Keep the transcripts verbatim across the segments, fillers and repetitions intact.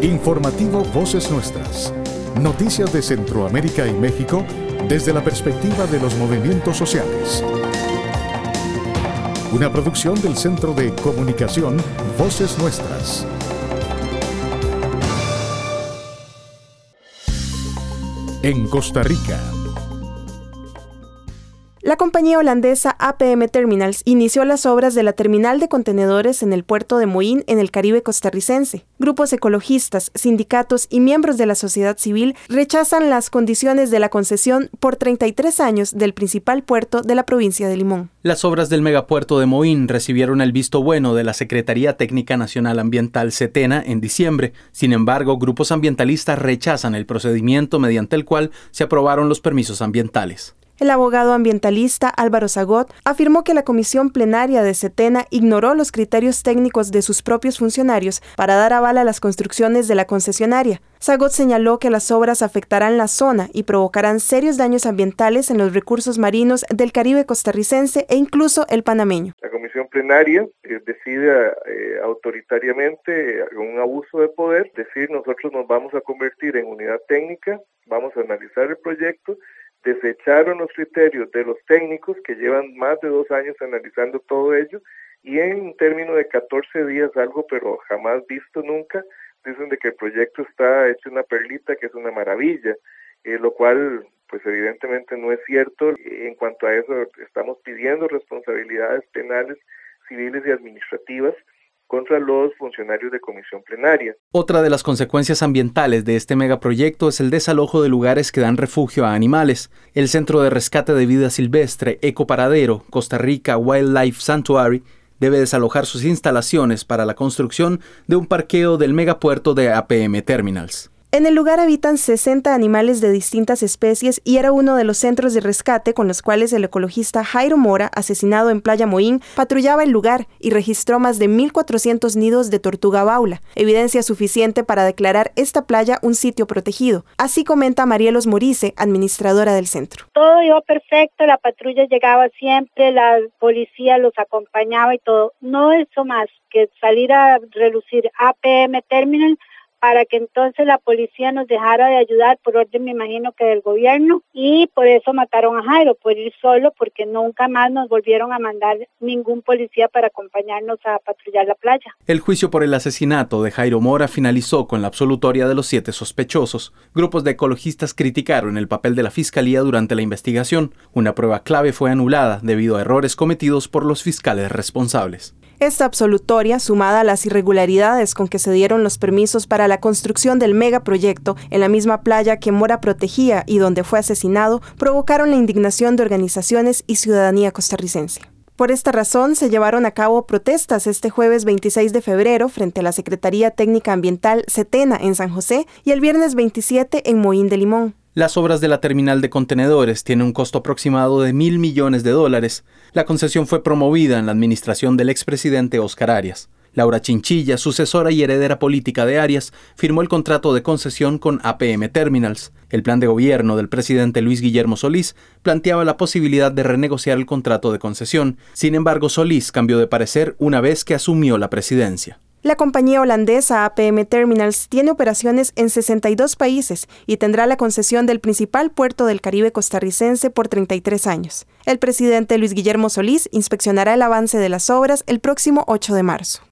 Informativo Voces Nuestras. Noticias de Centroamérica y México desde la perspectiva de los movimientos sociales. Una producción del Centro de Comunicación Voces Nuestras. En Costa Rica. La compañía holandesa A P M Terminals inició las obras de la terminal de contenedores en el puerto de Moín, en el Caribe costarricense. Grupos ecologistas, sindicatos y miembros de la sociedad civil rechazan las condiciones de la concesión por treinta y tres años del principal puerto de la provincia de Limón. Las obras del megapuerto de Moín recibieron el visto bueno de la Secretaría Técnica Nacional Ambiental SETENA en diciembre. Sin embargo, grupos ambientalistas rechazan el procedimiento mediante el cual se aprobaron los permisos ambientales. El abogado ambientalista Álvaro Zagot afirmó que la comisión plenaria de SETENA ignoró los criterios técnicos de sus propios funcionarios para dar aval a las construcciones de la concesionaria. Zagot señaló que las obras afectarán la zona y provocarán serios daños ambientales en los recursos marinos del Caribe costarricense e incluso el panameño. La comisión plenaria eh, decide eh, autoritariamente, con un abuso de poder, decir nosotros nos vamos a convertir en unidad técnica, vamos a analizar el proyecto. Desecharon los criterios de los técnicos que llevan más de dos años analizando todo ello y en un término de catorce días, algo pero jamás visto nunca, dicen de que el proyecto está hecho una perlita, que es una maravilla, eh, lo cual pues evidentemente no es cierto. En cuanto a eso, estamos pidiendo responsabilidades penales, civiles y administrativas contra los funcionarios de comisión plenaria. Otra de las consecuencias ambientales de este megaproyecto es el desalojo de lugares que dan refugio a animales. El Centro de Rescate de Vida Silvestre Ecoparadero, Costa Rica Wildlife Sanctuary, debe desalojar sus instalaciones para la construcción de un parqueo del megapuerto de A P M Terminals. En el lugar habitan sesenta animales de distintas especies y era uno de los centros de rescate con los cuales el ecologista Jairo Mora, asesinado en Playa Moín, patrullaba el lugar y registró más de mil cuatrocientos nidos de tortuga baula, evidencia suficiente para declarar esta playa un sitio protegido. Así comenta Marielos Morice, administradora del centro. Todo iba perfecto, la patrulla llegaba siempre, la policía los acompañaba y todo. No hizo más que salir a relucir A P M Terminal para que entonces la policía nos dejara de ayudar por orden, me imagino que del gobierno, y por eso mataron a Jairo, por ir solo, porque nunca más nos volvieron a mandar ningún policía para acompañarnos a patrullar la playa. El juicio por el asesinato de Jairo Mora finalizó con la absolutoria de los siete sospechosos. Grupos de ecologistas criticaron el papel de la Fiscalía durante la investigación. Una prueba clave fue anulada debido a errores cometidos por los fiscales responsables. Esta absolutoria, sumada a las irregularidades con que se dieron los permisos para la construcción del megaproyecto en la misma playa que Mora protegía y donde fue asesinado, provocaron la indignación de organizaciones y ciudadanía costarricense. Por esta razón, se llevaron a cabo protestas este jueves veintiséis de febrero frente a la Secretaría Técnica Ambiental SETENA en San José y el viernes veintisiete en Moín de Limón. Las obras de la terminal de contenedores tienen un costo aproximado de mil millones de dólares. La concesión fue promovida en la administración del expresidente Óscar Arias. Laura Chinchilla, sucesora y heredera política de Arias, firmó el contrato de concesión con A P M Terminals. El plan de gobierno del presidente Luis Guillermo Solís planteaba la posibilidad de renegociar el contrato de concesión. Sin embargo, Solís cambió de parecer una vez que asumió la presidencia. La compañía holandesa A P M Terminals tiene operaciones en sesenta y dos países y tendrá la concesión del principal puerto del Caribe costarricense por treinta y tres años. El presidente Luis Guillermo Solís inspeccionará el avance de las obras el próximo ocho de marzo.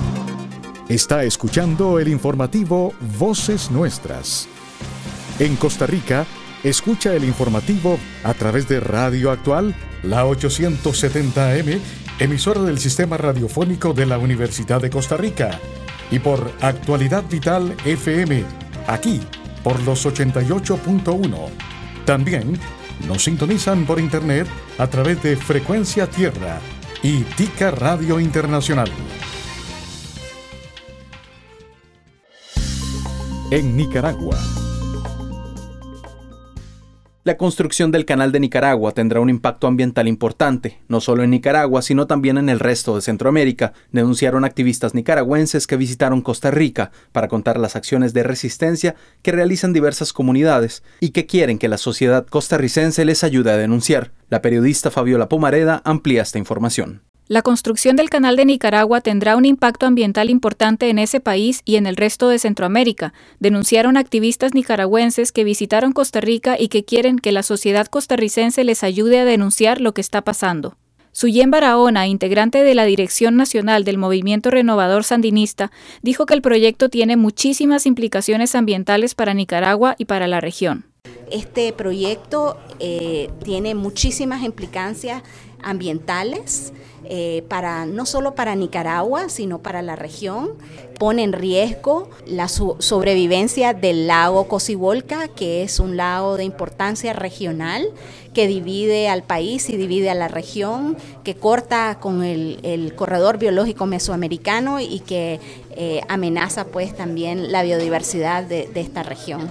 Está escuchando el informativo Voces Nuestras. En Costa Rica, escucha el informativo a través de Radio Actual, la ochocientos setenta A M, emisora del Sistema Radiofónico de la Universidad de Costa Rica, y por Actualidad Vital F M, aquí por los ochenta y ocho punto uno. También nos sintonizan por internet a través de Frecuencia Tierra y Tica Radio Internacional. En Nicaragua. La construcción del Canal de Nicaragua tendrá un impacto ambiental importante, no solo en Nicaragua, sino también en el resto de Centroamérica, denunciaron activistas nicaragüenses que visitaron Costa Rica para contar las acciones de resistencia que realizan diversas comunidades y que quieren que la sociedad costarricense les ayude a denunciar. La periodista Fabiola Pomareda amplía esta información. La construcción del Canal de Nicaragua tendrá un impacto ambiental importante en ese país y en el resto de Centroamérica, denunciaron activistas nicaragüenses que visitaron Costa Rica y que quieren que la sociedad costarricense les ayude a denunciar lo que está pasando. Suyen Barahona, integrante de la Dirección Nacional del Movimiento Renovador Sandinista, dijo que el proyecto tiene muchísimas implicaciones ambientales para Nicaragua y para la región. Este proyecto eh, tiene muchísimas implicancias ambientales, eh, para, no solo para Nicaragua, sino para la región. Pone en riesgo la su- sobrevivencia del lago Cocibolca, que es un lago de importancia regional, que divide al país y divide a la región, que corta con el, el corredor biológico mesoamericano y que eh, amenaza pues también la biodiversidad de, de esta región.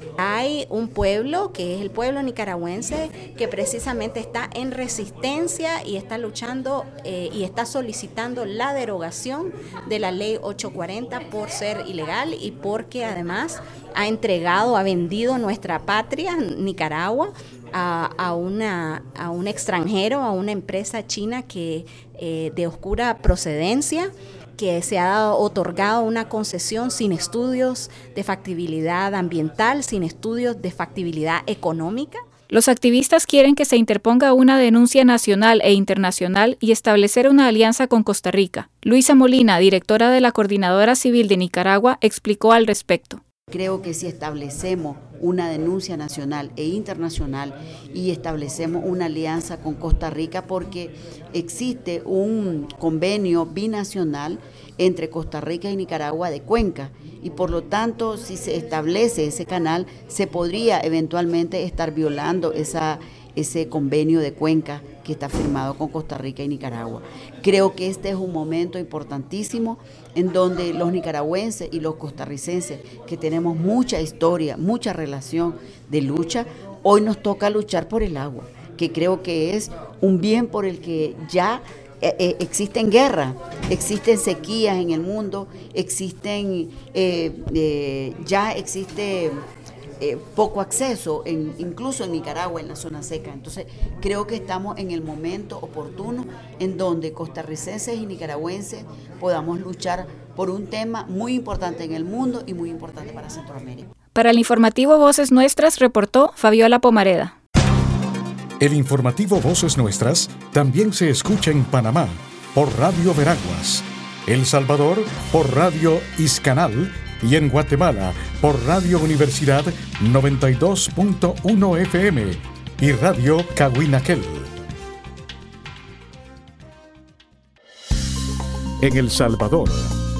Hay un pueblo, que es el pueblo nicaragüense, que precisamente está en resistencia y está luchando eh, y está solicitando la derogación de la ley ochocientos cuarenta por ser ilegal y porque además ha entregado, ha vendido nuestra patria, Nicaragua, a, a, una, a un extranjero, a una empresa china que eh, de oscura procedencia, que se ha dado, otorgado una concesión sin estudios de factibilidad ambiental, sin estudios de factibilidad económica. Los activistas quieren que se interponga una denuncia nacional e internacional y establecer una alianza con Costa Rica. Luisa Molina, directora de la Coordinadora Civil de Nicaragua, explicó al respecto. Creo que si establecemos una denuncia nacional e internacional y establecemos una alianza con Costa Rica, porque existe un convenio binacional entre Costa Rica y Nicaragua de cuenca, y por lo tanto si se establece ese canal se podría eventualmente estar violando esa, ese convenio de cuenca que está firmado con Costa Rica y Nicaragua. Creo que este es un momento importantísimo en donde los nicaragüenses y los costarricenses, que tenemos mucha historia, mucha relación de lucha, hoy nos toca luchar por el agua, que creo que es un bien por el que ya eh, eh, existen guerras, existen sequías en el mundo, existen, eh, eh, ya existe... Eh, poco acceso, en, incluso en Nicaragua, en la zona seca. Entonces, creo que estamos en el momento oportuno en donde costarricenses y nicaragüenses podamos luchar por un tema muy importante en el mundo y muy importante para Centroamérica. Para el informativo Voces Nuestras, reportó Fabiola Pomareda. El informativo Voces Nuestras también se escucha en Panamá por Radio Veraguas, El Salvador por Radio Iscanal y en Guatemala por Radio Universidad noventa y dos punto uno F M y Radio Cahuinaquel. En El Salvador,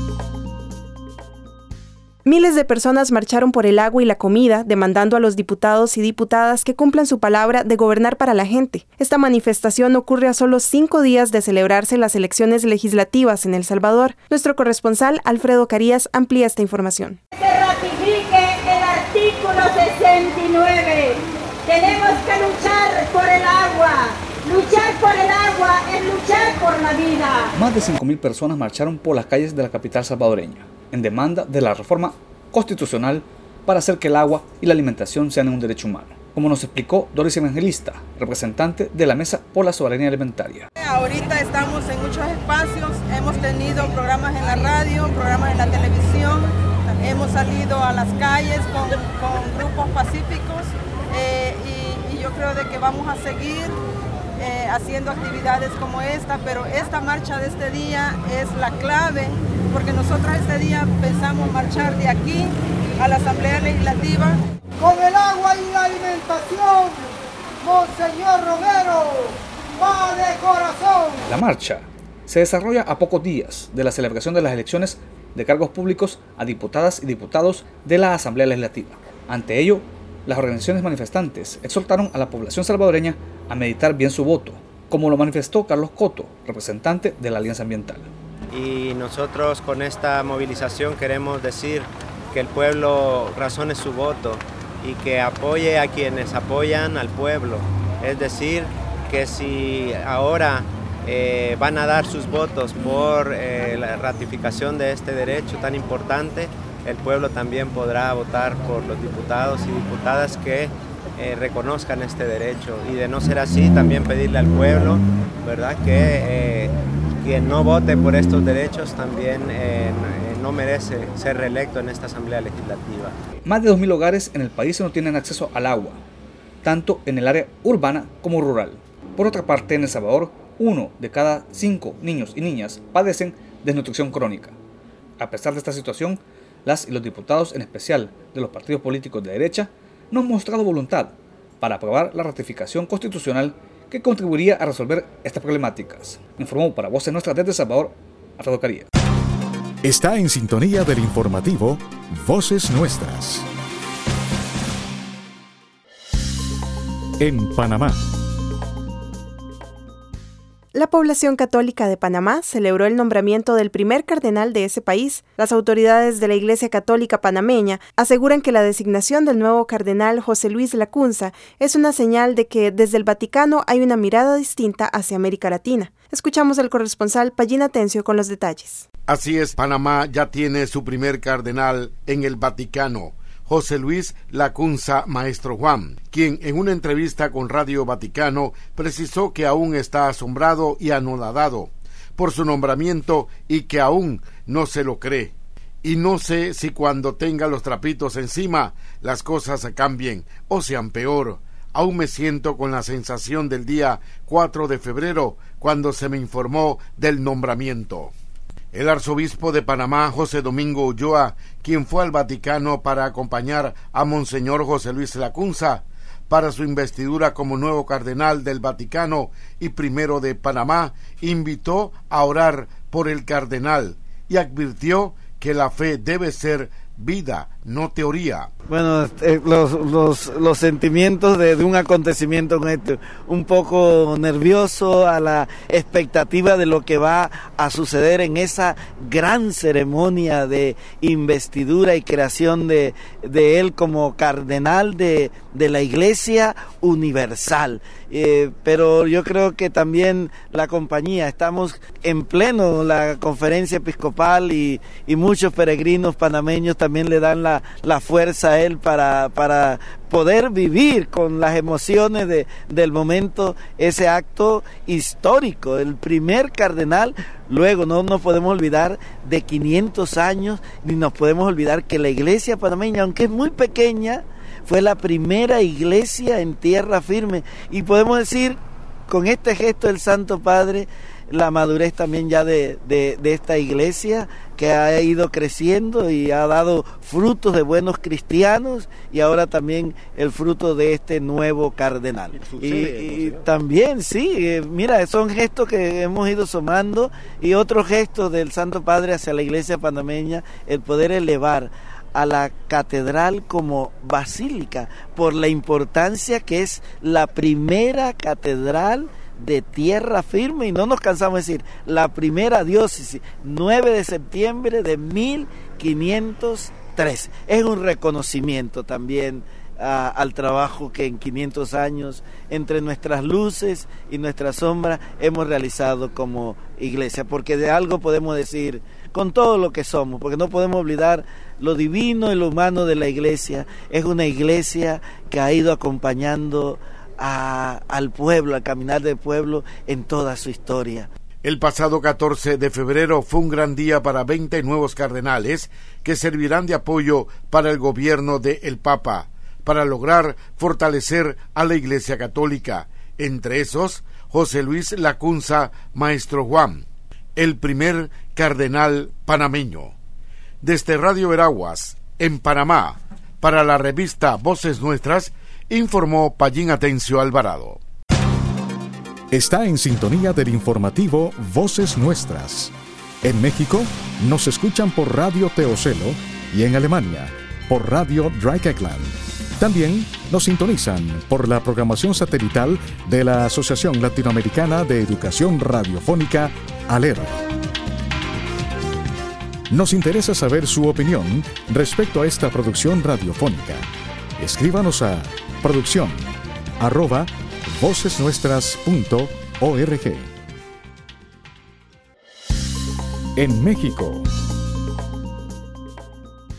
miles de personas marcharon por el agua y la comida, demandando a los diputados y diputadas que cumplan su palabra de gobernar para la gente. Esta manifestación ocurre a solo cinco días de celebrarse las elecciones legislativas en El Salvador. Nuestro corresponsal, Alfredo Carías, amplía esta información. Se ratifique el artículo sesenta y nueve. Tenemos que luchar por el agua. Luchar por el agua es luchar por la vida. Más de cinco mil personas marcharon por las calles de la capital salvadoreña en demanda de la reforma constitucional para hacer que el agua y la alimentación sean un derecho humano, como nos explicó Doris Evangelista, representante de la Mesa por la Soberanía Alimentaria. Ahorita estamos en muchos espacios, hemos tenido programas en la radio, programas en la televisión, hemos salido a las calles con, con grupos pacíficos eh, y, y yo creo de que vamos a seguir Eh, haciendo actividades como esta, pero esta marcha de este día es la clave, porque nosotros este día pensamos marchar de aquí a la Asamblea Legislativa. Con el agua y la alimentación, Monseñor Romero va de corazón. La marcha se desarrolla a pocos días de la celebración de las elecciones de cargos públicos a diputadas y diputados de la Asamblea Legislativa. Ante ello, las organizaciones manifestantes exhortaron a la población salvadoreña a meditar bien su voto, como lo manifestó Carlos Coto, representante de la Alianza Ambiental. Y nosotros con esta movilización queremos decir que el pueblo razone su voto y que apoye a quienes apoyan al pueblo. Es decir, que si ahora eh, van a dar sus votos por eh, la ratificación de este derecho tan importante, el pueblo también podrá votar por los diputados y diputadas que eh, reconozcan este derecho. Y de no ser así, también pedirle al pueblo, ¿verdad?, que eh, quien no vote por estos derechos también eh, no merece ser reelecto en esta Asamblea Legislativa. Más de dos mil hogares en el país no tienen acceso al agua, tanto en el área urbana como rural. Por otra parte, en El Salvador, uno de cada cinco niños y niñas padecen desnutrición crónica. A pesar de esta situación, las y los diputados, en especial de los partidos políticos de derecha, no han mostrado voluntad para aprobar la ratificación constitucional que contribuiría a resolver estas problemáticas. Informó para Voces Nuestras desde El Salvador, Alfredo Caría. Está en sintonía del informativo Voces Nuestras. En Panamá. La población católica de Panamá celebró el nombramiento del primer cardenal de ese país. Las autoridades de la Iglesia Católica panameña aseguran que la designación del nuevo cardenal José Luis Lacunza es una señal de que desde el Vaticano hay una mirada distinta hacia América Latina. Escuchamos al corresponsal Payín Atencio con los detalles. Así es, Panamá ya tiene su primer cardenal en el Vaticano, José Luis Lacunza Maestro Juan, quien en una entrevista con Radio Vaticano precisó que aún está asombrado y anonadado por su nombramiento y que aún no se lo cree. Y no sé si cuando tenga los trapitos encima las cosas cambien o sean peor. Aún me siento con la sensación del día cuatro de febrero cuando se me informó del nombramiento. El arzobispo de Panamá, José Domingo Ulloa, quien fue al Vaticano para acompañar a Monseñor José Luis Lacunza para su investidura como nuevo cardenal del Vaticano y primero de Panamá, invitó a orar por el cardenal y advirtió que la fe debe ser vida, no teoría. Bueno, eh, los, los, los sentimientos de, de un acontecimiento con este, un poco nervioso a la expectativa de lo que va a suceder en esa gran ceremonia de investidura y creación de, de él como cardenal de, de la Iglesia Universal. Eh, pero yo creo que también la compañía, estamos en pleno la conferencia episcopal y, y muchos peregrinos panameños también le dan la, la fuerza a él para, para poder vivir con las emociones de, del momento ese acto histórico, el primer cardenal. Luego no nos podemos olvidar de quinientos años, ni nos podemos olvidar que la iglesia panameña, aunque es muy pequeña, fue la primera iglesia en tierra firme, y podemos decir con este gesto del Santo Padre la madurez también ya de, de, de esta iglesia que ha ido creciendo y ha dado frutos de buenos cristianos, y ahora también el fruto de este nuevo cardenal. Y, y también sí, eh, mira, son gestos que hemos ido sumando, y otros gestos del Santo Padre hacia la iglesia panameña, el poder elevar a la catedral como basílica por la importancia que es la primera catedral de tierra firme, y no nos cansamos de decir, la primera diócesis, nueve de septiembre de mil quinientos tres. Es un reconocimiento también a, al trabajo que en quinientos años, entre nuestras luces y nuestras sombras, hemos realizado como iglesia, porque de algo podemos decir con todo lo que somos, porque no podemos olvidar lo divino y lo humano de la iglesia. Es una iglesia que ha ido acompañando a, al pueblo, al caminar del pueblo en toda su historia. El pasado catorce de febrero fue un gran día para veinte nuevos cardenales que servirán de apoyo para el gobierno del Papa, para lograr fortalecer a la Iglesia Católica. Entre esos, José Luis Lacunza Maestro Juan, el primer cardenal panameño. Desde Radio Veraguas, en Panamá, para la revista Voces Nuestras, informó Payín Atencio Alvarado. Está en sintonía del informativo Voces Nuestras. En México nos escuchan por Radio Teocelo y en Alemania por Radio Dreieckland. También nos sintonizan por la programación satelital de la Asociación Latinoamericana de Educación Radiofónica, ALER. Nos interesa saber su opinión respecto a esta producción radiofónica. Escríbanos a producción arroba vocesnuestras punto org. En México,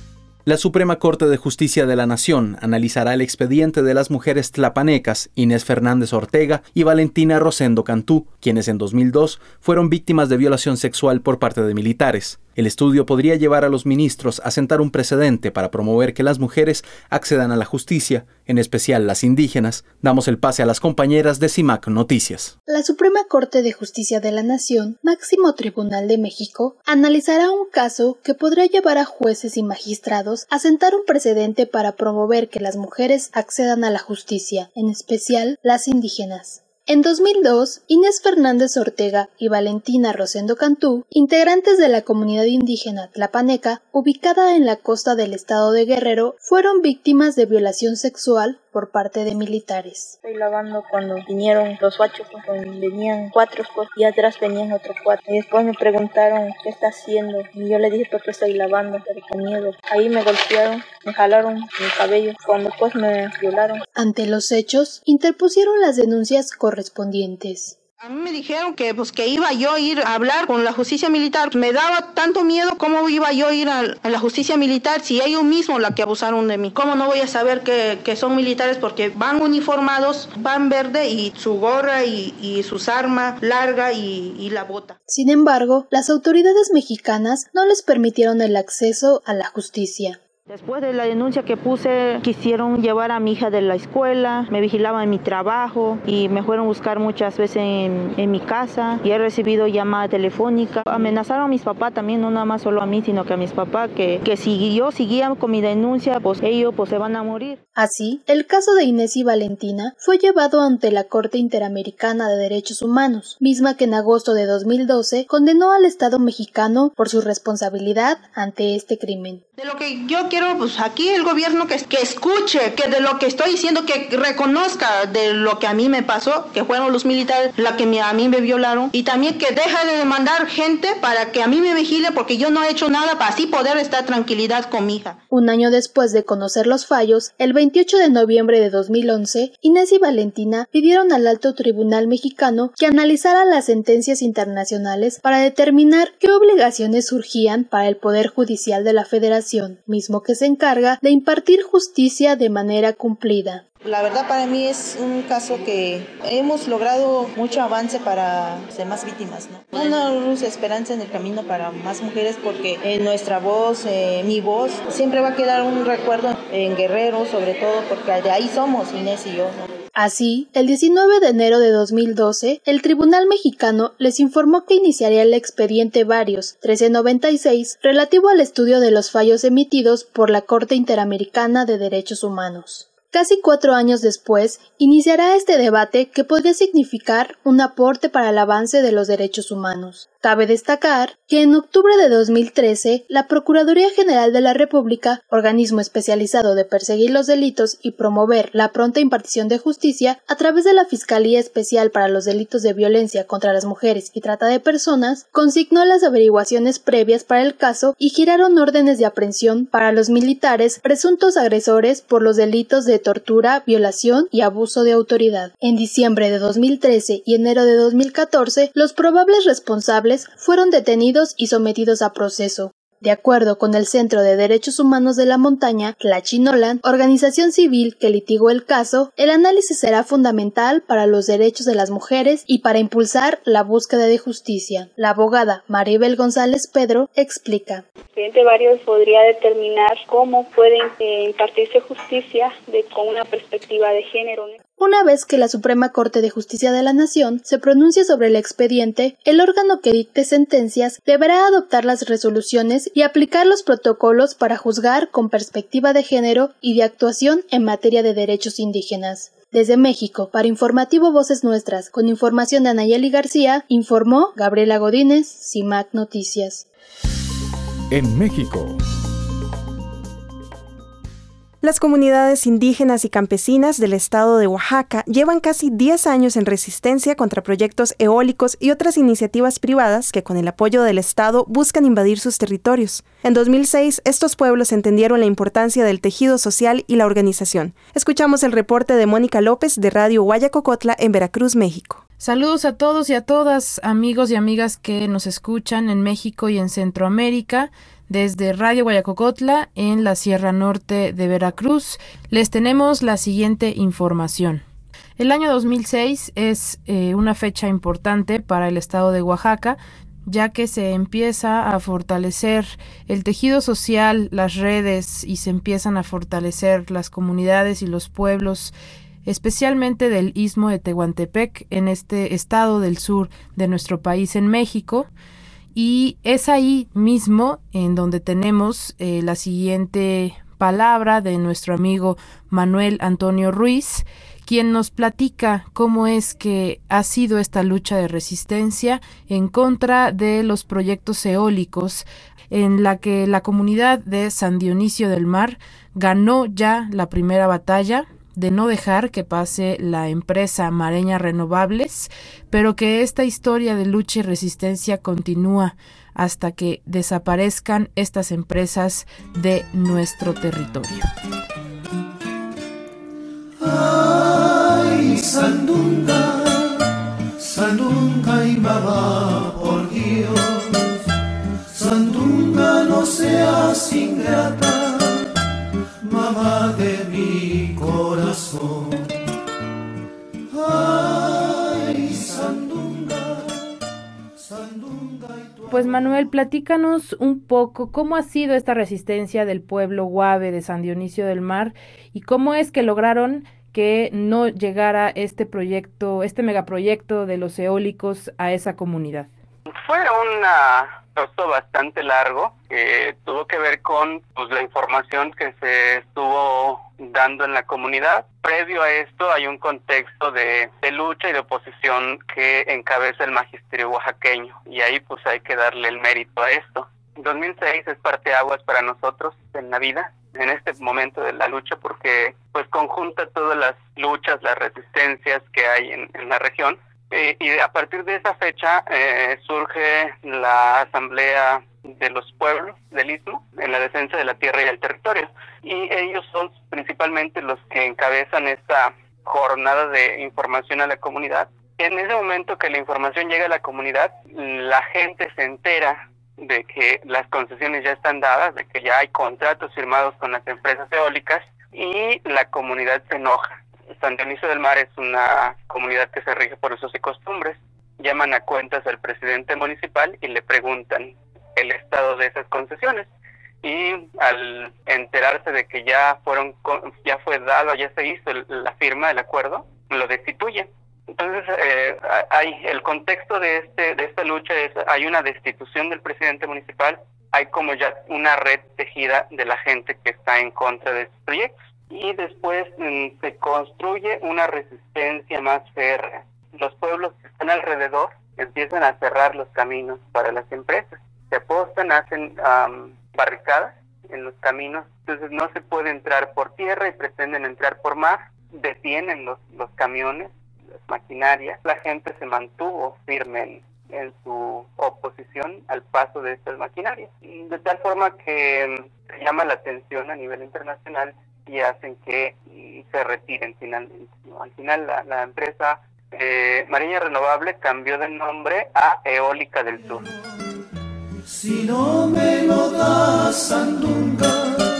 La Suprema Corte de Justicia de la Nación analizará el expediente de las mujeres tlapanecas Inés Fernández Ortega y Valentina Rosendo Cantú, quienes en dos mil dos fueron víctimas de violación sexual por parte de militares. El estudio podría llevar a los ministros a sentar un precedente para promover que las mujeres accedan a la justicia, en especial las indígenas. Damos el pase a las compañeras de CIMAC Noticias. La Suprema Corte de Justicia de la Nación, máximo tribunal de México, analizará un caso que podrá llevar a jueces y magistrados a sentar un precedente para promover que las mujeres accedan a la justicia, en especial las indígenas. En dos mil dos, Inés Fernández Ortega y Valentina Rosendo Cantú, integrantes de la comunidad indígena tlapaneca, ubicada en la costa del estado de Guerrero, fueron víctimas de violación sexual por parte de militares. Estoy lavando cuando vinieron los huachos, venían cuatro y atrás venían otros cuatro. Y después me preguntaron qué está haciendo y yo le dije porque estoy lavando, pero con miedo. Ahí me golpearon, me jalaron mi cabello, cuando después me violaron. Ante los hechos, interpusieron las denuncias correspondientes. A mí me dijeron que pues que iba yo a ir a hablar con la justicia militar. Me daba tanto miedo cómo iba yo a ir a, a la justicia militar si ellos mismos la que abusaron de mí. ¿Cómo no voy a saber que, que son militares? Porque van uniformados, van verde y su gorra y, y sus armas larga y, y la bota. Sin embargo, las autoridades mexicanas no les permitieron el acceso a la justicia. Después de la denuncia que puse, quisieron llevar a mi hija de la escuela, me vigilaban en mi trabajo y me fueron a buscar muchas veces en, en mi casa y he recibido llamada telefónica. Amenazaron a mis papás también, no nada más solo a mí, sino que a mis papás, que, que si yo seguía con mi denuncia, pues ellos pues se van a morir. Así, el caso de Inés y Valentina fue llevado ante la Corte Interamericana de Derechos Humanos, misma que en agosto de dos mil doce condenó al Estado mexicano por su responsabilidad ante este crimen. De lo que yo quiero, pues aquí el gobierno que, que escuche, que de lo que estoy diciendo, que reconozca de lo que a mí me pasó, que fueron los militares la que me, a mí me violaron, y también que deje de demandar gente para que a mí me vigile, porque yo no he hecho nada para así poder estar tranquilidad con mi hija. Un año después de conocer los fallos, el veintiocho de noviembre de dos mil once, Inés y Valentina pidieron al Alto Tribunal Mexicano que analizara las sentencias internacionales para determinar qué obligaciones surgían para el Poder Judicial de la Federación, mismo que se encarga de impartir justicia de manera cumplida. La verdad para mí es un caso que hemos logrado mucho avance para ser más víctimas, ¿no? Una luz de esperanza en el camino para más mujeres porque en nuestra voz, eh, mi voz, siempre va a quedar un recuerdo en Guerrero, sobre todo porque de ahí somos Inés y yo, ¿no? Así, el diecinueve de enero de dos mil doce, el Tribunal Mexicano les informó que iniciaría el expediente Varios trece noventa y seis relativo al estudio de los fallos emitidos por la Corte Interamericana de Derechos Humanos. Casi cuatro años después, iniciará este debate que podría significar un aporte para el avance de los derechos humanos. Cabe destacar que en octubre de dos mil trece, la Procuraduría General de la República, organismo especializado de perseguir los delitos y promover la pronta impartición de justicia, a través de la Fiscalía Especial para los Delitos de Violencia contra las Mujeres y Trata de Personas, consignó las averiguaciones previas para el caso y giraron órdenes de aprehensión para los militares presuntos agresores por los delitos de tortura, violación y abuso de autoridad. En diciembre de dos mil trece y enero de dos mil catorce, los probables responsables fueron detenidos y sometidos a proceso. De acuerdo con el Centro de Derechos Humanos de la Montaña, Tlachinolan, organización civil que litigó el caso, el análisis será fundamental para los derechos de las mujeres y para impulsar la búsqueda de justicia. La abogada Maribel González Pedro explica. El expediente Varios podría determinar cómo puede eh, impartirse justicia de, con una perspectiva de género. Una vez que la Suprema Corte de Justicia de la Nación se pronuncie sobre el expediente, el órgano que dicte sentencias deberá adoptar las resoluciones y aplicar los protocolos para juzgar con perspectiva de género y de actuación en materia de derechos indígenas. Desde México, para Informativo Voces Nuestras, con información de Anayeli García, informó Gabriela Godínez, CIMAC Noticias. En México. Las comunidades indígenas y campesinas del estado de Oaxaca llevan casi diez años en resistencia contra proyectos eólicos y otras iniciativas privadas que con el apoyo del Estado buscan invadir sus territorios. En dos mil seis, estos pueblos entendieron la importancia del tejido social y la organización. Escuchamos el reporte de Mónica López de Radio Guayacocotla en Veracruz, México. Saludos a todos y a todas, amigos y amigas que nos escuchan en México y en Centroamérica. Desde Radio Guayacocotla, en la Sierra Norte de Veracruz, les tenemos la siguiente información. El año dos mil seis es eh, una fecha importante para el estado de Oaxaca, ya que se empieza a fortalecer el tejido social, las redes, y se empiezan a fortalecer las comunidades y los pueblos, especialmente del Istmo de Tehuantepec, en este estado del sur de nuestro país, en México. Y es ahí mismo en donde tenemos eh, la siguiente palabra de nuestro amigo Manuel Antonio Ruiz, quien nos platica cómo es que ha sido esta lucha de resistencia en contra de los proyectos eólicos, en la que la comunidad de San Dionisio del Mar ganó ya la primera batalla de no dejar que pase la empresa Mareña Renovables, pero que esta historia de lucha y resistencia continúa hasta que desaparezcan estas empresas de nuestro territorio. Ay, Sandunga, Sandunga y mamá, por Dios, Sandunga, no seas ingrata, mamá de mi corazón. Ay, Sandunga, Sandunga y tu... Pues Manuel, platícanos un poco cómo ha sido esta resistencia del pueblo Guave de San Dionisio del Mar y cómo es que lograron que no llegara este proyecto, este megaproyecto de los eólicos a esa comunidad. Fue una proceso bastante largo que tuvo que ver con pues, la información que se estuvo dando en la comunidad. Previo a esto hay un contexto de, de lucha y de oposición que encabeza el magisterio oaxaqueño, y ahí pues hay que darle el mérito a esto. dos mil seis es parteaguas para nosotros en la vida, en este momento de la lucha, porque pues conjunta todas las luchas, las resistencias que hay en, en la región. Eh, y a partir de esa fecha eh, surge la Asamblea de los Pueblos del Istmo en la defensa de la tierra y el territorio. Y ellos son principalmente los que encabezan esta jornada de información a la comunidad. En ese momento que la información llega a la comunidad, la gente se entera de que las concesiones ya están dadas, de que ya hay contratos firmados con las empresas eólicas, y la comunidad se enoja. San Dionisio del Mar es una comunidad que se rige por usos y costumbres. Llaman a cuentas al presidente municipal y le preguntan el estado de esas concesiones. Y al enterarse de que ya fueron ya fue dado, ya se hizo la firma del acuerdo, lo destituyen. Entonces, eh, hay el contexto de este de esta lucha es hay una destitución del presidente municipal, hay como ya una red tejida de la gente que está en contra de estos proyectos. Y después mm, se construye una resistencia más férrea. Los pueblos que están alrededor empiezan a cerrar los caminos para las empresas. Se apostan, hacen um, barricadas en los caminos, entonces no se puede entrar por tierra y pretenden entrar por mar. Detienen los, los camiones, las maquinarias. La gente se mantuvo firme en, en su oposición al paso de estas maquinarias, de tal forma que um, se llama la atención a nivel internacional y hacen que se retiren finalmente, ¿no? Al final la, la empresa eh, Mareña Renovable cambió de nombre a Eólica del Sur. Si no me lo das, Sandunga,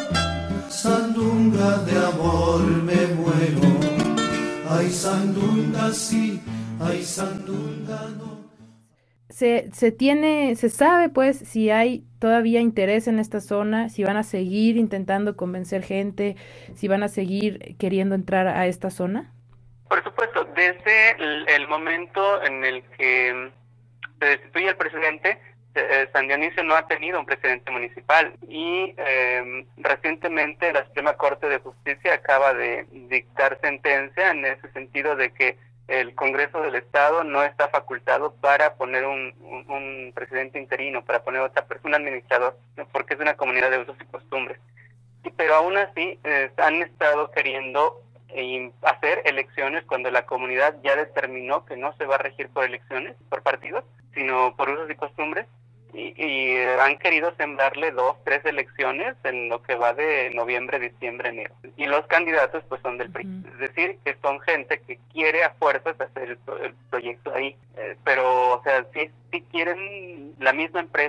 Sandunga, de amor me muero. Ay, Sandunga sí, ay, Sandunga no. Se, se tiene, se sabe pues si hay todavía interés en esta zona, si van a seguir intentando convencer gente, si van a seguir queriendo entrar a esta zona. Por supuesto, desde el, el momento en el que se destituye el presidente, eh, San Dionisio no ha tenido un presidente municipal y eh, recientemente la Suprema Corte de Justicia acaba de dictar sentencia en ese sentido de que el Congreso del Estado no está facultado para poner un, un, un presidente interino, para poner otra persona, un administrador, porque es una comunidad de usos y costumbres. Y, pero aún así eh, han estado queriendo eh, hacer elecciones cuando la comunidad ya determinó que no se va a regir por elecciones, por partidos, sino por usos y costumbres. Y, y han querido sembrarle dos, tres elecciones en lo que va de noviembre, diciembre, enero. Y los candidatos pues son del P R I. Uh-huh. Es decir, que son gente que quiere a fuerzas hacer el, el proyecto ahí. Eh, pero, o sea, sí, sí quieren la misma empresa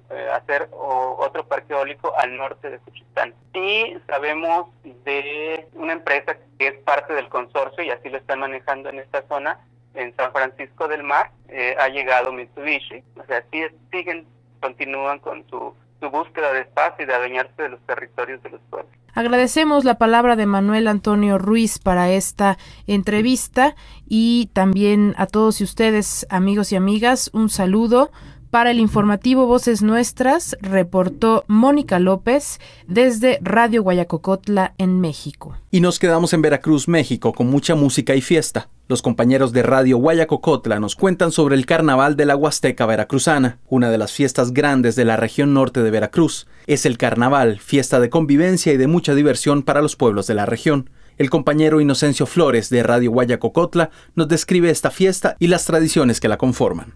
eh, hacer o, otro parque eólico al norte de Juchitán. Y sabemos de una empresa que es parte del consorcio y así lo están manejando en esta zona, en San Francisco del Mar, eh, ha llegado Mitsubishi. O sea, sí, siguen, continúan con su, su búsqueda de espacio y de adueñarse de los territorios de los pueblos. Agradecemos la palabra de Manuel Antonio Ruiz para esta entrevista y también a todos y ustedes, amigos y amigas, un saludo. Para el informativo Voces Nuestras, reportó Mónica López desde Radio Guayacocotla en México. Y nos quedamos en Veracruz, México, con mucha música y fiesta. Los compañeros de Radio Guayacocotla nos cuentan sobre el Carnaval de la Huasteca Veracruzana, una de las fiestas grandes de la región norte de Veracruz. Es el Carnaval, fiesta de convivencia y de mucha diversión para los pueblos de la región. El compañero Inocencio Flores de Radio Guayacocotla nos describe esta fiesta y las tradiciones que la conforman.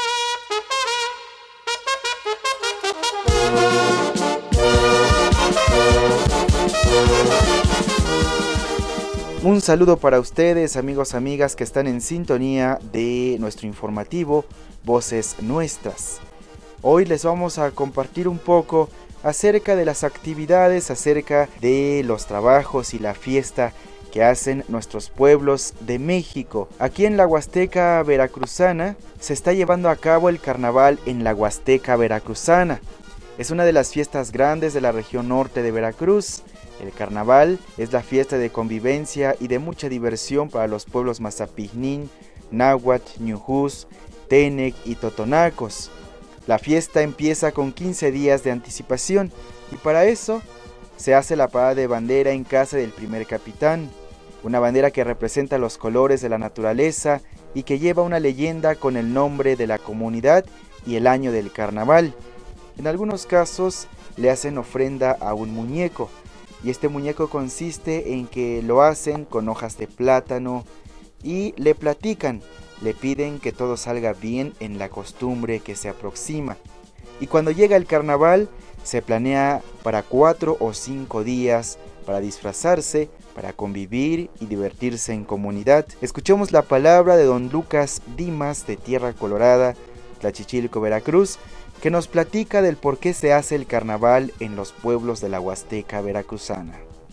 Un saludo para ustedes, amigos, amigas que están en sintonía de nuestro informativo Voces Nuestras. Hoy les vamos a compartir un poco acerca de las actividades, acerca de los trabajos y la fiesta que hacen nuestros pueblos de México. Aquí en la Huasteca Veracruzana se está llevando a cabo el Carnaval en la Huasteca Veracruzana. Es una de las fiestas grandes de la región norte de Veracruz. El carnaval es la fiesta de convivencia y de mucha diversión para los pueblos Mazapijnín, Náhuatl, Ñujús, Tenec y Totonacos. La fiesta empieza con quince días de anticipación y para eso se hace la parada de bandera en casa del primer capitán, una bandera que representa los colores de la naturaleza y que lleva una leyenda con el nombre de la comunidad y el año del carnaval. En algunos casos le hacen ofrenda a un muñeco, y este muñeco consiste en que lo hacen con hojas de plátano y le platican, le piden que todo salga bien en la costumbre que se aproxima. Y cuando llega el carnaval, se planea para cuatro o cinco días para disfrazarse, para convivir y divertirse en comunidad. Escuchemos la palabra de don Lucas Dimas de Tierra Colorada, Tlachichilco, Veracruz, que nos platica del por qué se hace el carnaval en los pueblos de la Huasteca Veracruzana.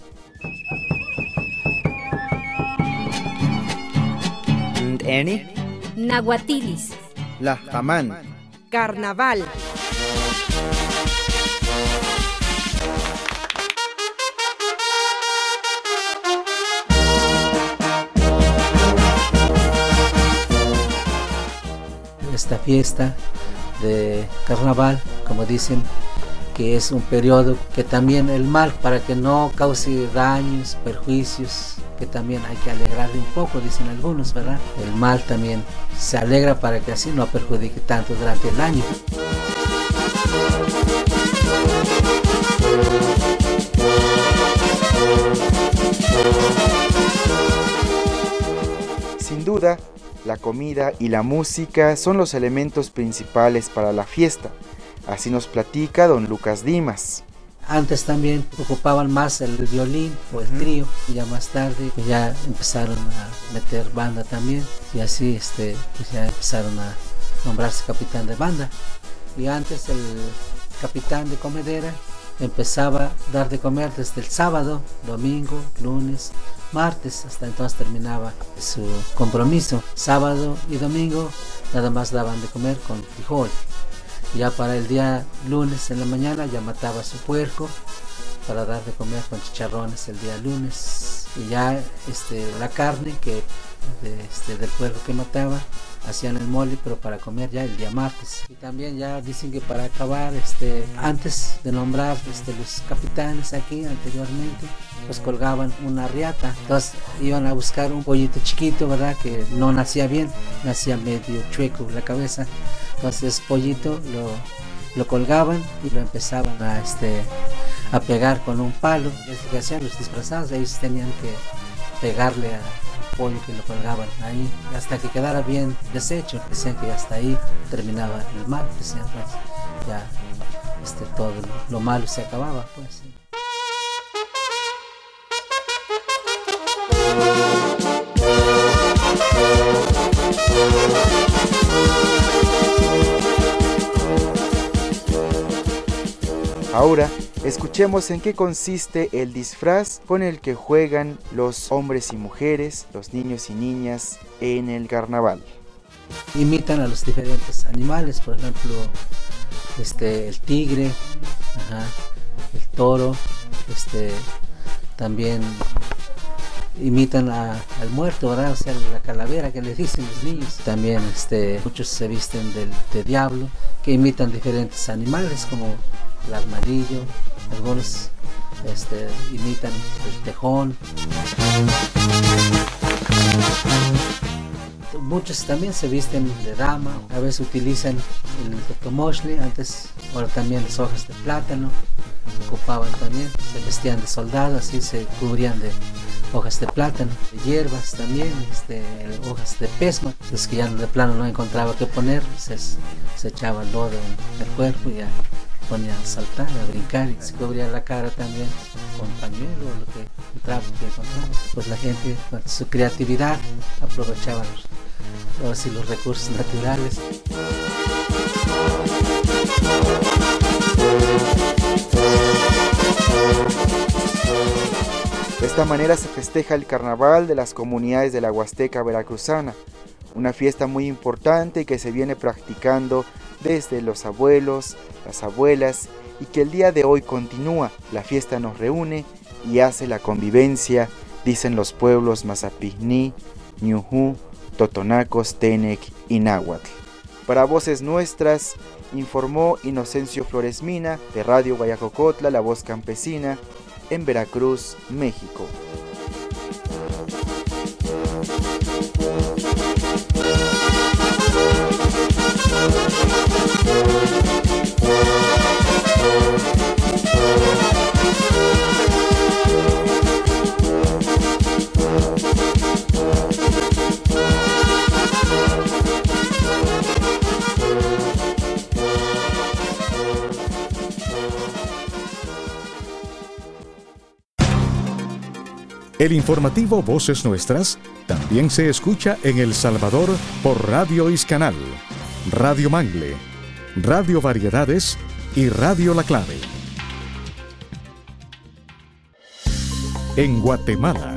Eni Nahuatilis La Jamán Carnaval. Esta fiesta de carnaval, como dicen, que es un periodo que también el mal, para que no cause daños, perjuicios, que también hay que alegrarle un poco, dicen algunos, ¿verdad? El mal también se alegra para que así no perjudique tanto durante el año. Sin duda, la comida y la música son los elementos principales para la fiesta. Así nos platica don Lucas Dimas. Antes también ocupaban más el violín o el trío, y ya más tarde pues ya empezaron a meter banda también, y así este, pues ya empezaron a nombrarse capitán de banda. Y antes el capitán de comedera empezaba a dar de comer desde el sábado, domingo, lunes, martes, hasta entonces terminaba su compromiso. Sábado y domingo nada más daban de comer con frijol. Ya para el día lunes en la mañana ya mataba su puerco para dar de comer con chicharrones el día lunes. Y ya este, la carne que de, este, del puerco que mataba hacían el mole, pero para comer ya el día martes. Y también ya dicen que para acabar, este, antes de nombrar este, los capitanes aquí anteriormente, pues colgaban una riata. Entonces iban a buscar un pollito chiquito, ¿verdad? Que no nacía bien, nacía medio chueco la cabeza. Entonces pollito lo, lo colgaban y lo empezaban a, este, a pegar con un palo. Es lo que hacían los disfrazados, ellos tenían que pegarle a pollo que lo colgaban ahí hasta que quedara bien deshecho. Decían que hasta ahí terminaba el mal, decían, pues, ya este, todo lo, lo malo se acababa, pues. Ahora, escuchemos en qué consiste el disfraz con el que juegan los hombres y mujeres, los niños y niñas en el carnaval. Imitan a los diferentes animales, por ejemplo, este, el tigre, ajá, el toro, este, también imitan a, al muerto, ¿verdad? O sea, la calavera que le dicen los niños. También este, muchos se visten del, de diablo, que imitan diferentes animales como el armadillo, algunos este, imitan el tejón. Muchos también se visten de dama, a veces utilizan el totomoxli, antes, ahora también las hojas de plátano, se ocupaban también, se vestían de soldado, así se cubrían de hojas de plátano, de hierbas también, este, hojas de pesma, los que ya de plano no encontraba qué poner, se, se echaba lodo en el cuerpo y ya ponía a saltar, a brincar, y se cubría la cara también con pañuelo o lo que entraba, que encontraba. Pues la gente con su creatividad aprovechaba los, ahora sí, los recursos naturales. De esta manera se festeja el carnaval de las comunidades de la Huasteca veracruzana, una fiesta muy importante que se viene practicando desde los abuelos, las abuelas, y que el día de hoy continúa. La fiesta nos reúne y hace la convivencia, dicen los pueblos Mazapijní, Ñujú, Totonacos, Tenec y Náhuatl. Para Voces Nuestras, informó Inocencio Flores Mina, de Radio Guayacocotla, La Voz Campesina, en Veracruz, México. El informativo Voces Nuestras también se escucha en El Salvador por Radio Iscanal, Radio Mangle, Radio Variedades y Radio La Clave. En Guatemala.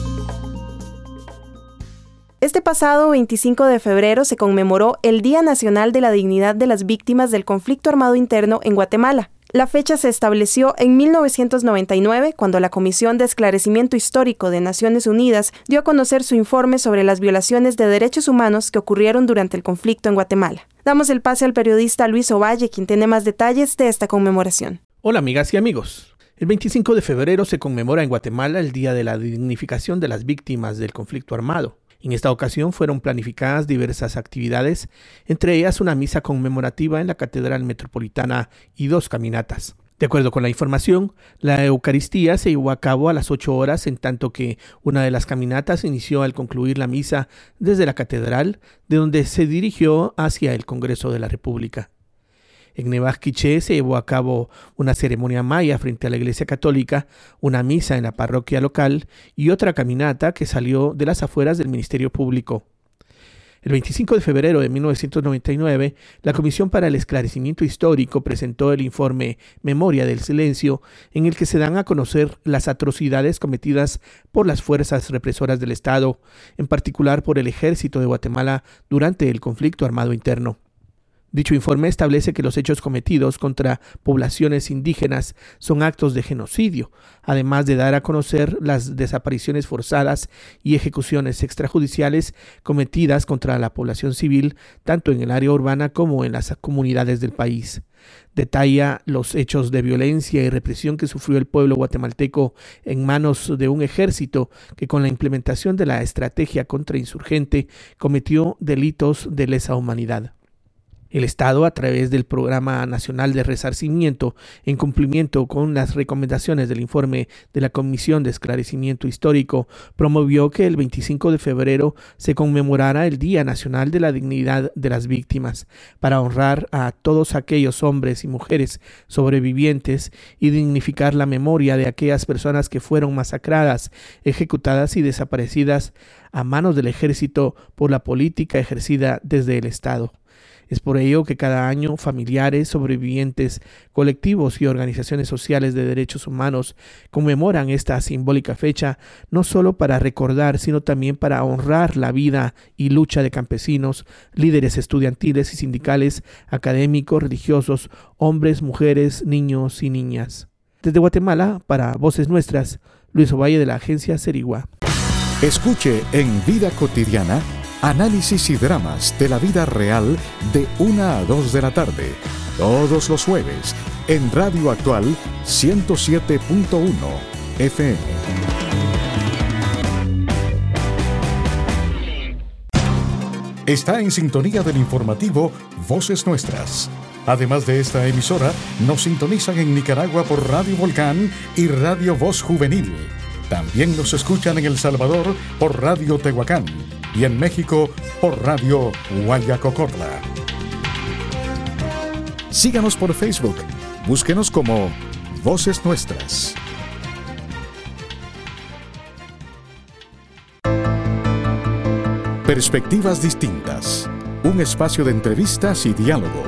Este pasado veinticinco de febrero se conmemoró el Día Nacional de la Dignidad de las Víctimas del Conflicto Armado Interno en Guatemala. La fecha se estableció en mil novecientos noventa y nueve, cuando la Comisión de Esclarecimiento Histórico de Naciones Unidas dio a conocer su informe sobre las violaciones de derechos humanos que ocurrieron durante el conflicto en Guatemala. Damos el pase al periodista Luis Ovalle, quien tiene más detalles de esta conmemoración. Hola amigas y amigos. El veinticinco de febrero se conmemora en Guatemala el Día de la Dignificación de las Víctimas del Conflicto Armado. En esta ocasión fueron planificadas diversas actividades, entre ellas una misa conmemorativa en la Catedral Metropolitana y dos caminatas. De acuerdo con la información, la Eucaristía se llevó a cabo a las ocho horas, en tanto que una de las caminatas inició al concluir la misa desde la Catedral, de donde se dirigió hacia el Congreso de la República. En Nevaj Quiché se llevó a cabo una ceremonia maya frente a la Iglesia Católica, una misa en la parroquia local y otra caminata que salió de las afueras del Ministerio Público. El veinticinco de febrero de mil novecientos noventa y nueve, la Comisión para el Esclarecimiento Histórico presentó el informe Memoria del Silencio, en el que se dan a conocer las atrocidades cometidas por las fuerzas represoras del Estado, en particular por el Ejército de Guatemala durante el conflicto armado interno. Dicho informe establece que los hechos cometidos contra poblaciones indígenas son actos de genocidio, además de dar a conocer las desapariciones forzadas y ejecuciones extrajudiciales cometidas contra la población civil, tanto en el área urbana como en las comunidades del país. Detalla los hechos de violencia y represión que sufrió el pueblo guatemalteco en manos de un ejército que, con la implementación de la estrategia contrainsurgente, cometió delitos de lesa humanidad. El Estado, a través del Programa Nacional de Resarcimiento, en cumplimiento con las recomendaciones del informe de la Comisión de Esclarecimiento Histórico, promovió que el veinticinco de febrero se conmemorara el Día Nacional de la Dignidad de las Víctimas, para honrar a todos aquellos hombres y mujeres sobrevivientes y dignificar la memoria de aquellas personas que fueron masacradas, ejecutadas y desaparecidas a manos del ejército por la política ejercida desde el Estado. Es por ello que cada año familiares, sobrevivientes, colectivos y organizaciones sociales de derechos humanos conmemoran esta simbólica fecha, no solo para recordar, sino también para honrar la vida y lucha de campesinos, líderes estudiantiles y sindicales, académicos, religiosos, hombres, mujeres, niños y niñas. Desde Guatemala, para Voces Nuestras, Luis Ovalle de la agencia Serigua. Escuche en Vida Cotidiana análisis y dramas de la vida real de una a dos de la tarde, todos los jueves, en Radio Actual ciento siete punto uno F M. Está en sintonía del informativo Voces Nuestras. Además de esta emisora, nos sintonizan en Nicaragua por Radio Volcán y Radio Voz Juvenil. También nos escuchan en El Salvador por Radio Tehuacán y en México por Radio Guayacocorla. Síganos por Facebook. Búsquenos como Voces Nuestras. Perspectivas distintas. Un espacio de entrevistas y diálogo.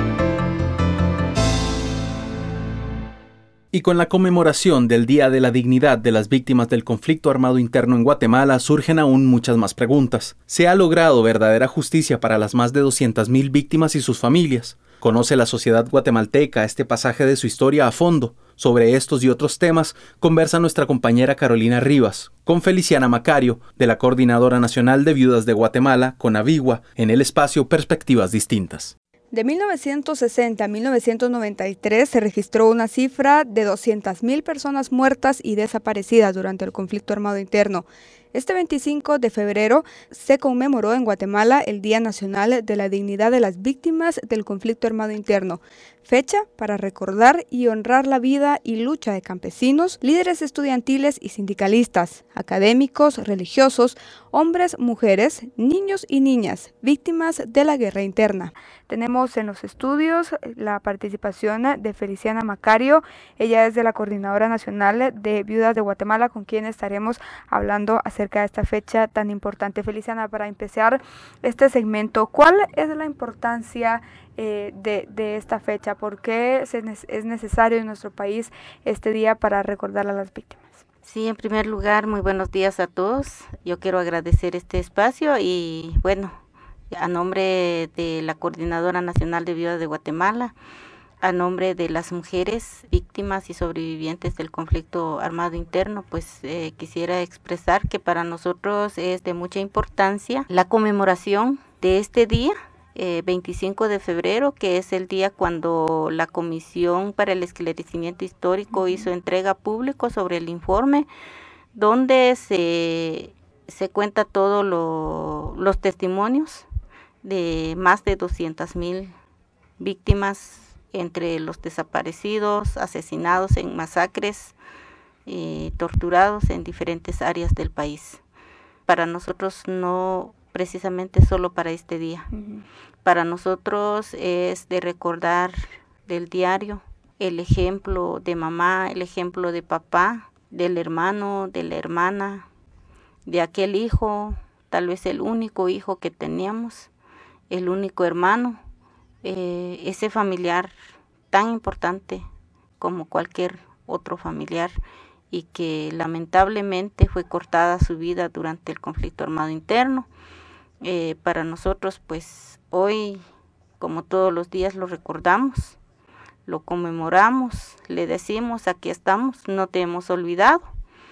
Y con la conmemoración del Día de la Dignidad de las Víctimas del Conflicto Armado Interno en Guatemala surgen aún muchas más preguntas. ¿Se ha logrado verdadera justicia para las más de doscientas mil víctimas y sus familias? ¿Conoce la sociedad guatemalteca este pasaje de su historia a fondo? Sobre estos y otros temas conversa nuestra compañera Carolina Rivas con Feliciana Macario, de la Coordinadora Nacional de Viudas de Guatemala, CONAVIGUA, en el espacio Perspectivas Distintas. De mil novecientos sesenta a mil novecientos noventa y tres se registró una cifra de doscientas mil personas muertas y desaparecidas durante el conflicto armado interno. Este veinticinco de febrero se conmemoró en Guatemala el Día Nacional de la Dignidad de las Víctimas del Conflicto Armado Interno, fecha para recordar y honrar la vida y lucha de campesinos, líderes estudiantiles y sindicalistas, académicos, religiosos, hombres, mujeres, niños y niñas, víctimas de la guerra interna. Tenemos en los estudios la participación de Feliciana Macario. Ella es de la Coordinadora Nacional de Viudas de Guatemala, con quien estaremos hablando acerca de esta fecha tan importante. Feliciana, para empezar este segmento, ¿cuál es la importancia eh, de, de esta fecha? ¿Por qué se, es necesario en nuestro país este día para recordar a las víctimas? Sí, en primer lugar, muy buenos días a todos. Yo quiero agradecer este espacio y, bueno, a nombre de la Coordinadora Nacional de Viudas de Guatemala, a nombre de las mujeres víctimas y sobrevivientes del conflicto armado interno, pues eh, quisiera expresar que para nosotros es de mucha importancia la conmemoración de este día, eh, veinticinco de febrero, que es el día cuando la Comisión para el Esclarecimiento Histórico hizo entrega público sobre el informe, donde se, se cuenta todos lo, los testimonios de más de doscientas mil víctimas, entre los desaparecidos, asesinados en masacres y torturados en diferentes áreas del país. Para nosotros no precisamente solo para este día. Uh-huh. Para nosotros es de recordar del diario el ejemplo de mamá, el ejemplo de papá, del hermano, de la hermana, de aquel hijo, tal vez el único hijo que teníamos, el único hermano, eh, ese familiar tan importante como cualquier otro familiar y que lamentablemente fue cortada su vida durante el conflicto armado interno. Eh, para nosotros, pues hoy, como todos los días, lo recordamos, lo conmemoramos, le decimos: aquí estamos, no te hemos olvidado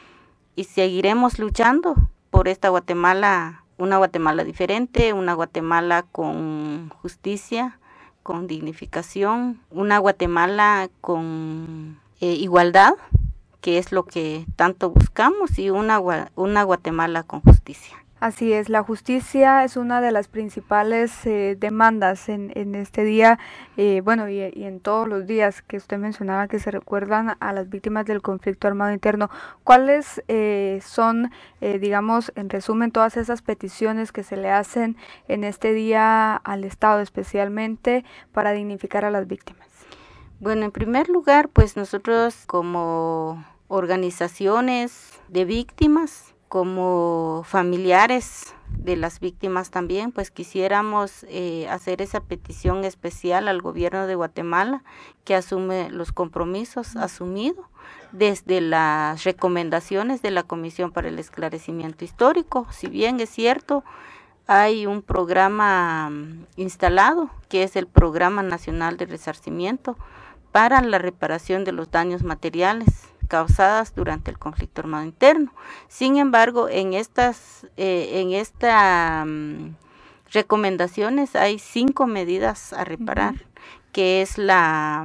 y seguiremos luchando por esta Guatemala, una Guatemala diferente, una Guatemala con justicia, con dignificación, una Guatemala con eh, igualdad, que es lo que tanto buscamos, y una, una Guatemala con justicia. Así es, la justicia es una de las principales eh, demandas en, en este día, eh, bueno, y, y en todos los días que usted mencionaba que se recuerdan a las víctimas del conflicto armado interno. ¿Cuáles eh, son, eh, digamos, en resumen, todas esas peticiones que se le hacen en este día al Estado, especialmente para dignificar a las víctimas? Bueno, en primer lugar, pues nosotros como organizaciones de víctimas, como familiares de las víctimas también, pues quisiéramos eh, hacer esa petición especial al gobierno de Guatemala, que asume los compromisos asumidos desde las recomendaciones de la Comisión para el Esclarecimiento Histórico. Si bien es cierto, hay un programa instalado, que es el Programa Nacional de Resarcimiento para la reparación de los daños materiales causadas durante el conflicto armado interno. Sin embargo, en estas eh, en esta um, recomendaciones hay cinco medidas a reparar, uh-huh. que es la,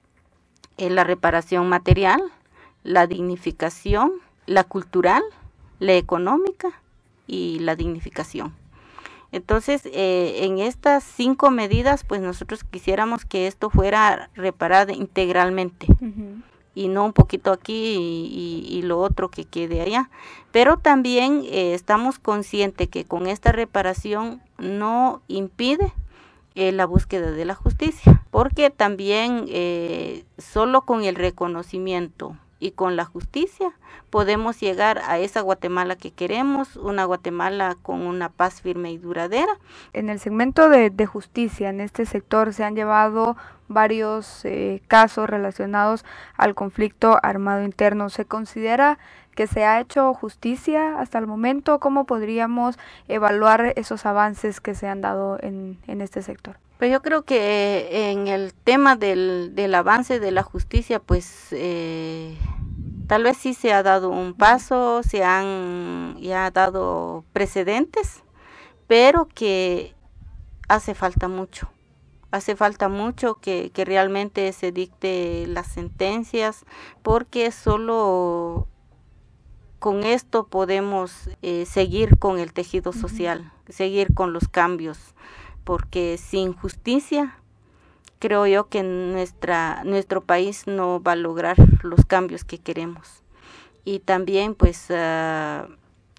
eh, la reparación material, la dignificación, la cultural, la económica y la dignificación. Entonces, eh, en estas cinco medidas, pues nosotros quisiéramos que esto fuera reparado integralmente. Uh-huh. Y no un poquito aquí y, y, y lo otro que quede allá. Pero también eh, estamos conscientes que con esta reparación no impide eh, la búsqueda de la justicia, porque también eh, solo con el reconocimiento y con la justicia podemos llegar a esa Guatemala que queremos, una Guatemala con una paz firme y duradera. En el segmento de, de justicia, en este sector se han llevado varios eh, casos relacionados al conflicto armado interno. ¿Se considera que se ha hecho justicia hasta el momento? ¿Cómo podríamos evaluar esos avances que se han dado en, en este sector? Pues yo creo que en el tema del, del avance de la justicia, pues eh, tal vez sí se ha dado un paso, se han ya dado precedentes, pero que hace falta mucho. Hace falta mucho que, que realmente se dicte las sentencias, porque solo con esto podemos eh, seguir con el tejido social, uh-huh. seguir con los cambios, porque sin justicia creo yo que nuestra nuestro país no va a lograr los cambios que queremos. Y también pues uh,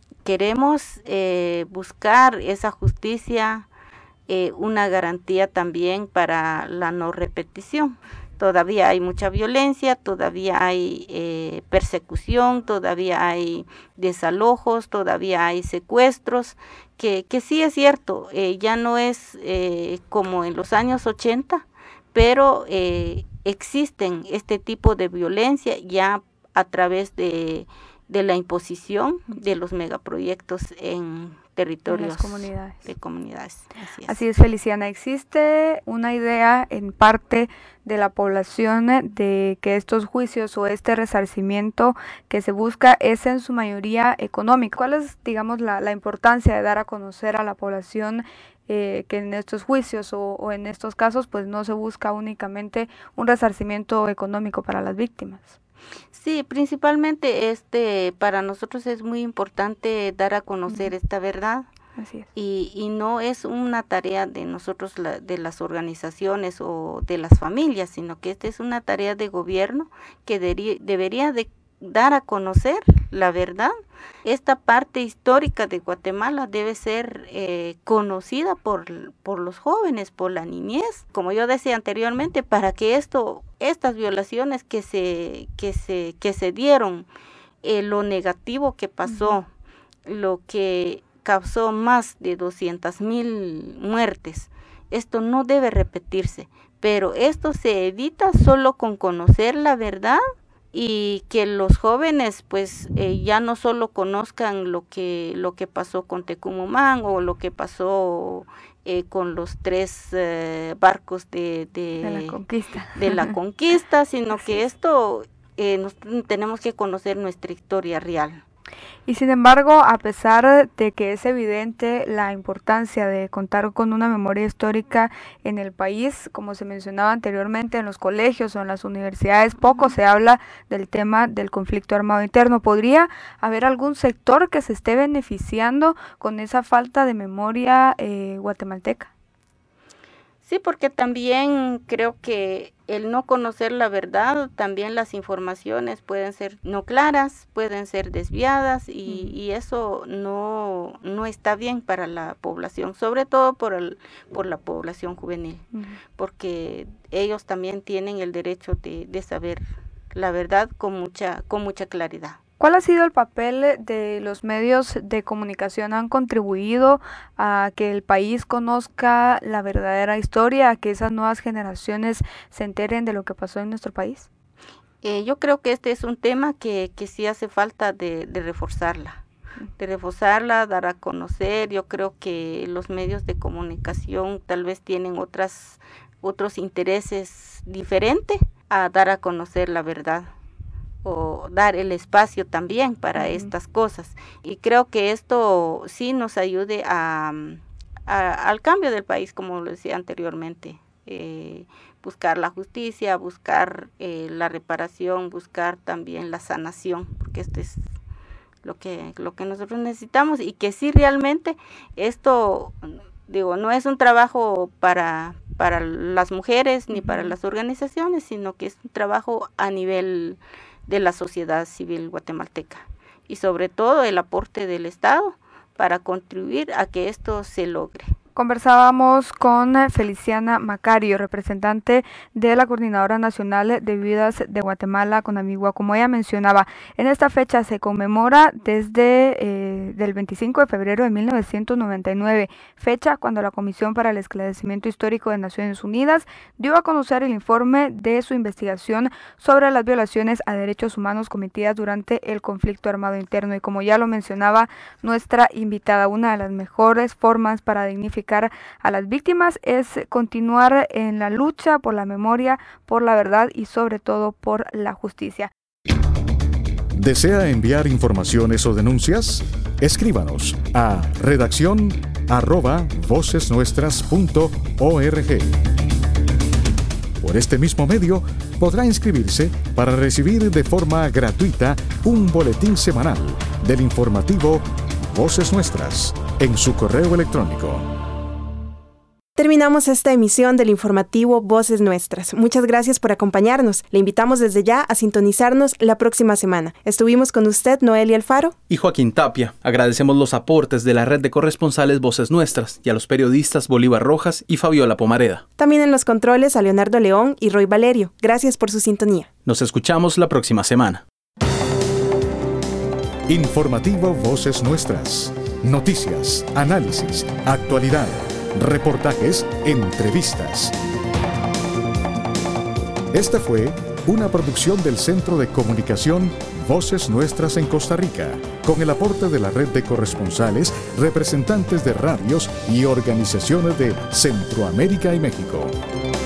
queremos eh, buscar esa justicia, eh, una garantía también para la no repetición. Todavía hay mucha violencia, todavía hay eh, persecución, todavía hay desalojos, todavía hay secuestros, que, que sí es cierto, eh, ya no es eh, como en los años ochenta, pero eh, existen este tipo de violencia ya a través de, de la imposición de los megaproyectos en territorios, las comunidades. de comunidades. Así es. Así es, Feliciana. ¿Existe una idea en parte de la población de que estos juicios o este resarcimiento que se busca es en su mayoría económico? ¿Cuál es, digamos, la, la importancia de dar a conocer a la población eh, que en estos juicios o, o en estos casos pues no se busca únicamente un resarcimiento económico para las víctimas? Sí, principalmente este para nosotros es muy importante dar a conocer uh-huh. esta verdad. Así es. Y, y no es una tarea de nosotros, la, de las organizaciones o de las familias, sino que esta es una tarea de gobierno que deri- debería de dar a conocer la verdad. Esta parte histórica de Guatemala debe ser eh, conocida por, por los jóvenes, por la niñez, como yo decía anteriormente, para que esto, estas violaciones que se, que se, que se dieron, eh, lo negativo que pasó, uh-huh. lo que causó más de doscientas mil muertes, esto no debe repetirse, pero esto se evita solo con conocer la verdad y que los jóvenes pues eh, ya no solo conozcan lo que lo que pasó con Tecumumán o lo que pasó eh, con los tres eh, barcos de, de, de la conquista, de la conquista sino que esto eh, nos, tenemos que conocer nuestra historia real. Y sin embargo, a pesar de que es evidente la importancia de contar con una memoria histórica en el país, como se mencionaba anteriormente, en los colegios o en las universidades, poco se habla del tema del conflicto armado interno. ¿Podría haber algún sector que se esté beneficiando con esa falta de memoria eh, guatemalteca? Sí, porque también creo que el no conocer la verdad, también las informaciones pueden ser no claras, pueden ser desviadas y, uh-huh. y eso no, no está bien para la población, sobre todo por, el, por la población juvenil, uh-huh. porque ellos también tienen el derecho de, de saber la verdad con mucha, con mucha claridad. ¿Cuál ha sido el papel de los medios de comunicación? ¿Han contribuido a que el país conozca la verdadera historia, a que esas nuevas generaciones se enteren de lo que pasó en nuestro país? Eh, yo creo que este es un tema que, que sí hace falta de, de reforzarla, de reforzarla, dar a conocer. Yo creo que los medios de comunicación tal vez tienen otras, otros intereses diferentes a dar a conocer la verdad, o dar el espacio también para uh-huh. estas cosas. Y creo que esto sí nos ayude a, a, al cambio del país, como lo decía anteriormente. Eh, buscar la justicia, buscar eh, la reparación, buscar también la sanación, porque esto es lo que, lo que nosotros necesitamos, y que sí realmente esto, digo, no es un trabajo para, para las mujeres ni uh-huh. para las organizaciones, sino que es un trabajo a nivel de la sociedad civil guatemalteca, y sobre todo el aporte del Estado para contribuir a que esto se logre. Conversábamos con Feliciana Macario, representante de la Coordinadora Nacional de Viudas de Guatemala, Conamigua. Como ella mencionaba, en esta fecha se conmemora desde eh, del veinticinco de febrero de mil novecientos noventa y nueve, fecha cuando la Comisión para el Esclarecimiento Histórico de Naciones Unidas dio a conocer el informe de su investigación sobre las violaciones a derechos humanos cometidas durante el conflicto armado interno. Y como ya lo mencionaba nuestra invitada, una de las mejores formas para dignificar a las víctimas es continuar en la lucha por la memoria, por la verdad y sobre todo por la justicia. ¿Desea enviar informaciones o denuncias? Escríbanos a redacción arroba vocesnuestras punto org. Por este mismo medio podrá inscribirse para recibir de forma gratuita un boletín semanal del informativo Voces Nuestras en su correo electrónico. Terminamos esta emisión del informativo Voces Nuestras. Muchas gracias por acompañarnos. Le invitamos desde ya a sintonizarnos la próxima semana. Estuvimos con usted, Noelia Alfaro y Joaquín Tapia. Agradecemos los aportes de la red de corresponsales Voces Nuestras y a los periodistas Bolívar Rojas y Fabiola Pomareda. También en los controles a Leonardo León y Roy Valerio. Gracias por su sintonía. Nos escuchamos la próxima semana. Informativo Voces Nuestras. Noticias, análisis, actualidad, reportajes, entrevistas. Esta fue una producción del Centro de Comunicación Voces Nuestras en Costa Rica, con el aporte de la red de corresponsales, representantes de radios y organizaciones de Centroamérica y México.